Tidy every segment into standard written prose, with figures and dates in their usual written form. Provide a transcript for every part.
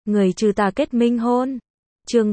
người trừ tà kết minh hôn. Chương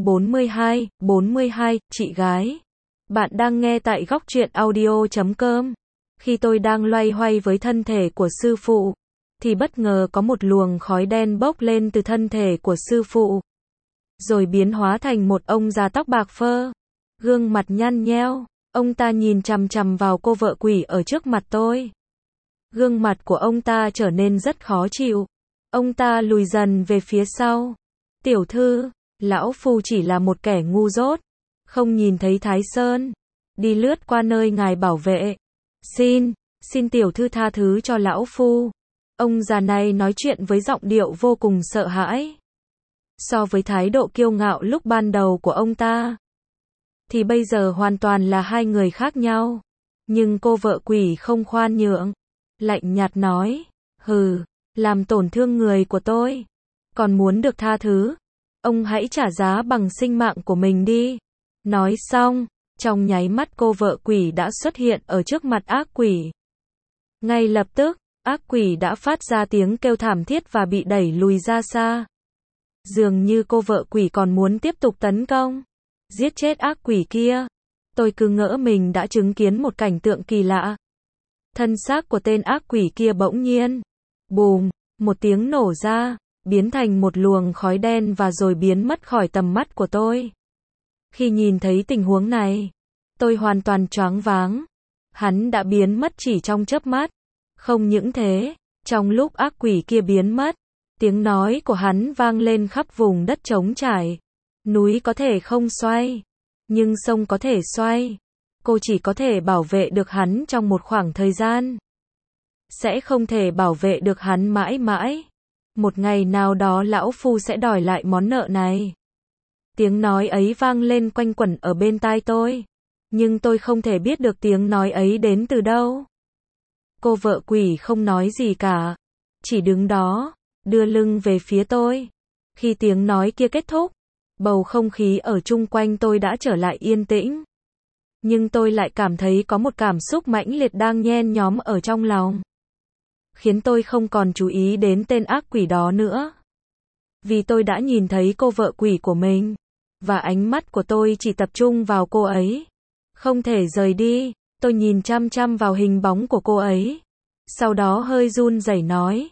42, chị gái. Bạn đang nghe tại góc truyện audio.com. Khi tôi đang loay hoay với thân thể của sư phụ, thì bất ngờ có một luồng khói đen bốc lên từ thân thể của sư phụ, rồi biến hóa thành một ông già tóc bạc phơ, gương mặt nhăn nheo. Ông ta nhìn chằm chằm vào cô vợ quỷ ở trước mặt tôi. Gương mặt của ông ta trở nên rất khó chịu. Ông ta lùi dần về phía sau. Tiểu thư, lão phu chỉ là một kẻ ngu dốt, không nhìn thấy Thái Sơn, đi lướt qua nơi ngài bảo vệ. Xin tiểu thư tha thứ cho lão phu. Ông già này nói chuyện với giọng điệu vô cùng sợ hãi. So với thái độ kiêu ngạo lúc ban đầu của ông ta, thì bây giờ hoàn toàn là hai người khác nhau. Nhưng cô vợ quỷ không khoan nhượng, lạnh nhạt nói, hừ, làm tổn thương người của tôi, còn muốn được tha thứ, ông hãy trả giá bằng sinh mạng của mình đi. Nói xong, trong nháy mắt cô vợ quỷ đã xuất hiện ở trước mặt ác quỷ. Ngay lập tức, ác quỷ đã phát ra tiếng kêu thảm thiết và bị đẩy lùi ra xa. Dường như cô vợ quỷ còn muốn tiếp tục tấn công, giết chết ác quỷ kia. Tôi cứ ngỡ mình đã chứng kiến một cảnh tượng kỳ lạ. Thân xác của tên ác quỷ kia bỗng nhiên, bùm, một tiếng nổ ra, biến thành một luồng khói đen và rồi biến mất khỏi tầm mắt của tôi. Khi nhìn thấy tình huống này, tôi hoàn toàn choáng váng. Hắn đã biến mất chỉ trong chớp mắt. Không những thế, trong lúc ác quỷ kia biến mất, tiếng nói của hắn vang lên khắp vùng đất trống trải. Núi có thể không xoay, nhưng sông có thể xoay. Cô chỉ có thể bảo vệ được hắn trong một khoảng thời gian, sẽ không thể bảo vệ được hắn mãi mãi. Một ngày nào đó lão phu sẽ đòi lại món nợ này. Tiếng nói ấy vang lên quanh quẩn ở bên tai tôi, nhưng tôi không thể biết được tiếng nói ấy đến từ đâu. Cô vợ quỷ không nói gì cả, chỉ đứng đó, đưa lưng về phía tôi. Khi tiếng nói kia kết thúc, bầu không khí ở chung quanh tôi đã trở lại yên tĩnh. Nhưng tôi lại cảm thấy có một cảm xúc mãnh liệt đang nhen nhóm ở trong lòng, khiến tôi không còn chú ý đến tên ác quỷ đó nữa. Vì tôi đã nhìn thấy cô vợ quỷ của mình, và ánh mắt của tôi chỉ tập trung vào cô ấy, không thể rời đi. Tôi nhìn chăm chăm vào hình bóng của cô ấy, sau đó hơi run rẩy nói,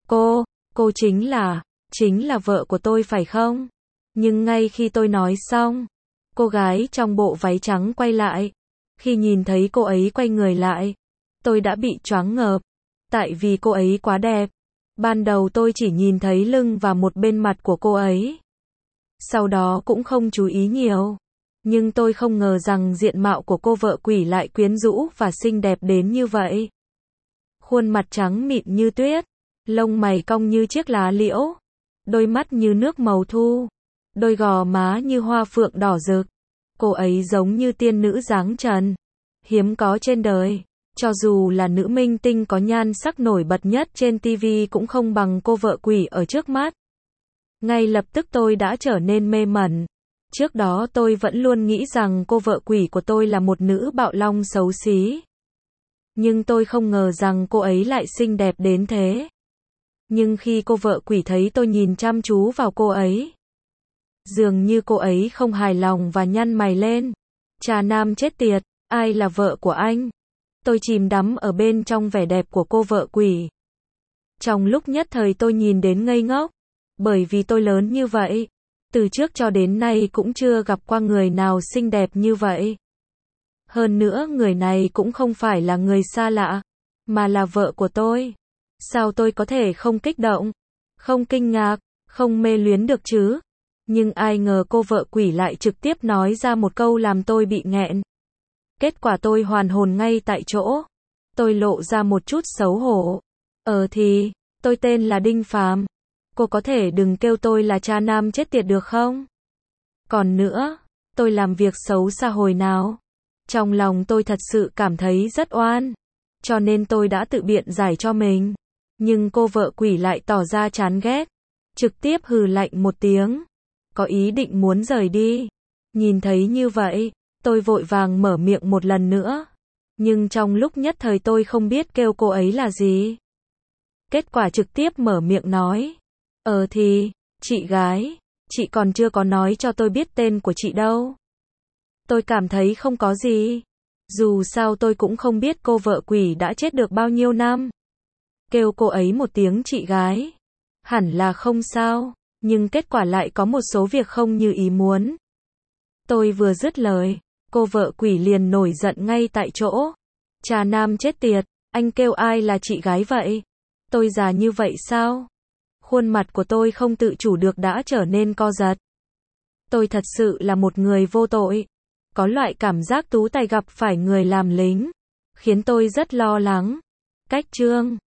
cô chính là vợ của tôi phải không? Nhưng ngay khi tôi nói xong, cô gái trong bộ váy trắng quay lại. Khi nhìn thấy cô ấy quay người lại, tôi đã bị choáng ngợp, tại vì cô ấy quá đẹp. Ban đầu tôi chỉ nhìn thấy lưng và một bên mặt của cô ấy, sau đó cũng không chú ý nhiều. Nhưng tôi không ngờ rằng diện mạo của cô vợ quỷ lại quyến rũ và xinh đẹp đến như vậy. Khuôn mặt trắng mịn như tuyết, lông mày cong như chiếc lá liễu, đôi mắt như nước màu thu, đôi gò má như hoa phượng đỏ rực. Cô ấy giống như tiên nữ dáng trần, hiếm có trên đời. Cho dù là nữ minh tinh có nhan sắc nổi bật nhất trên TV cũng không bằng cô vợ quỷ ở trước mắt. Ngay lập tức tôi đã trở nên mê mẩn. Trước đó tôi vẫn luôn nghĩ rằng cô vợ quỷ của tôi là một nữ bạo long xấu xí. Nhưng tôi không ngờ rằng cô ấy lại xinh đẹp đến thế. Nhưng khi cô vợ quỷ thấy tôi nhìn chăm chú vào cô ấy, dường như cô ấy không hài lòng và nhăn mày lên. Trà nam chết tiệt, ai là vợ của anh? Tôi chìm đắm ở bên trong vẻ đẹp của cô vợ quỷ. Trong lúc nhất thời tôi nhìn đến ngây ngốc, bởi vì tôi lớn như vậy, từ trước cho đến nay cũng chưa gặp qua người nào xinh đẹp như vậy. Hơn nữa người này cũng không phải là người xa lạ, mà là vợ của tôi. Sao tôi có thể không kích động, không kinh ngạc, không mê luyến được chứ? Nhưng ai ngờ cô vợ quỷ lại trực tiếp nói ra một câu làm tôi bị nghẹn. Kết quả tôi hoàn hồn ngay tại chỗ. Tôi lộ ra một chút xấu hổ. Thì, tôi tên là Đinh Phàm. Cô có thể đừng kêu tôi là cha nam chết tiệt được không? Còn nữa, tôi làm việc xấu xa hồi nào? Trong lòng tôi thật sự cảm thấy rất oan, cho nên tôi đã tự biện giải cho mình. Nhưng cô vợ quỷ lại tỏ ra chán ghét, trực tiếp hừ lạnh một tiếng, có ý định muốn rời đi. Nhìn thấy như vậy, tôi vội vàng mở miệng một lần nữa. Nhưng trong lúc nhất thời tôi không biết kêu cô ấy là gì. Kết quả trực tiếp mở miệng nói, thì, Chị gái, chị còn chưa có nói cho tôi biết tên của chị đâu. Tôi cảm thấy không có gì. Dù sao tôi cũng không biết cô vợ quỷ đã chết được bao nhiêu năm. Kêu cô ấy một tiếng chị gái. Hẳn là không sao, nhưng kết quả lại có một số việc không như ý muốn. Tôi vừa dứt lời, cô vợ quỷ liền nổi giận ngay tại chỗ. Trà nam chết tiệt, anh kêu ai là chị gái vậy? Tôi già như vậy sao? Khuôn mặt của tôi không tự chủ được đã trở nên co giật. Tôi thật sự là một người vô tội. Có loại cảm giác tú tài gặp phải người làm lính, khiến tôi rất lo lắng. Cách chương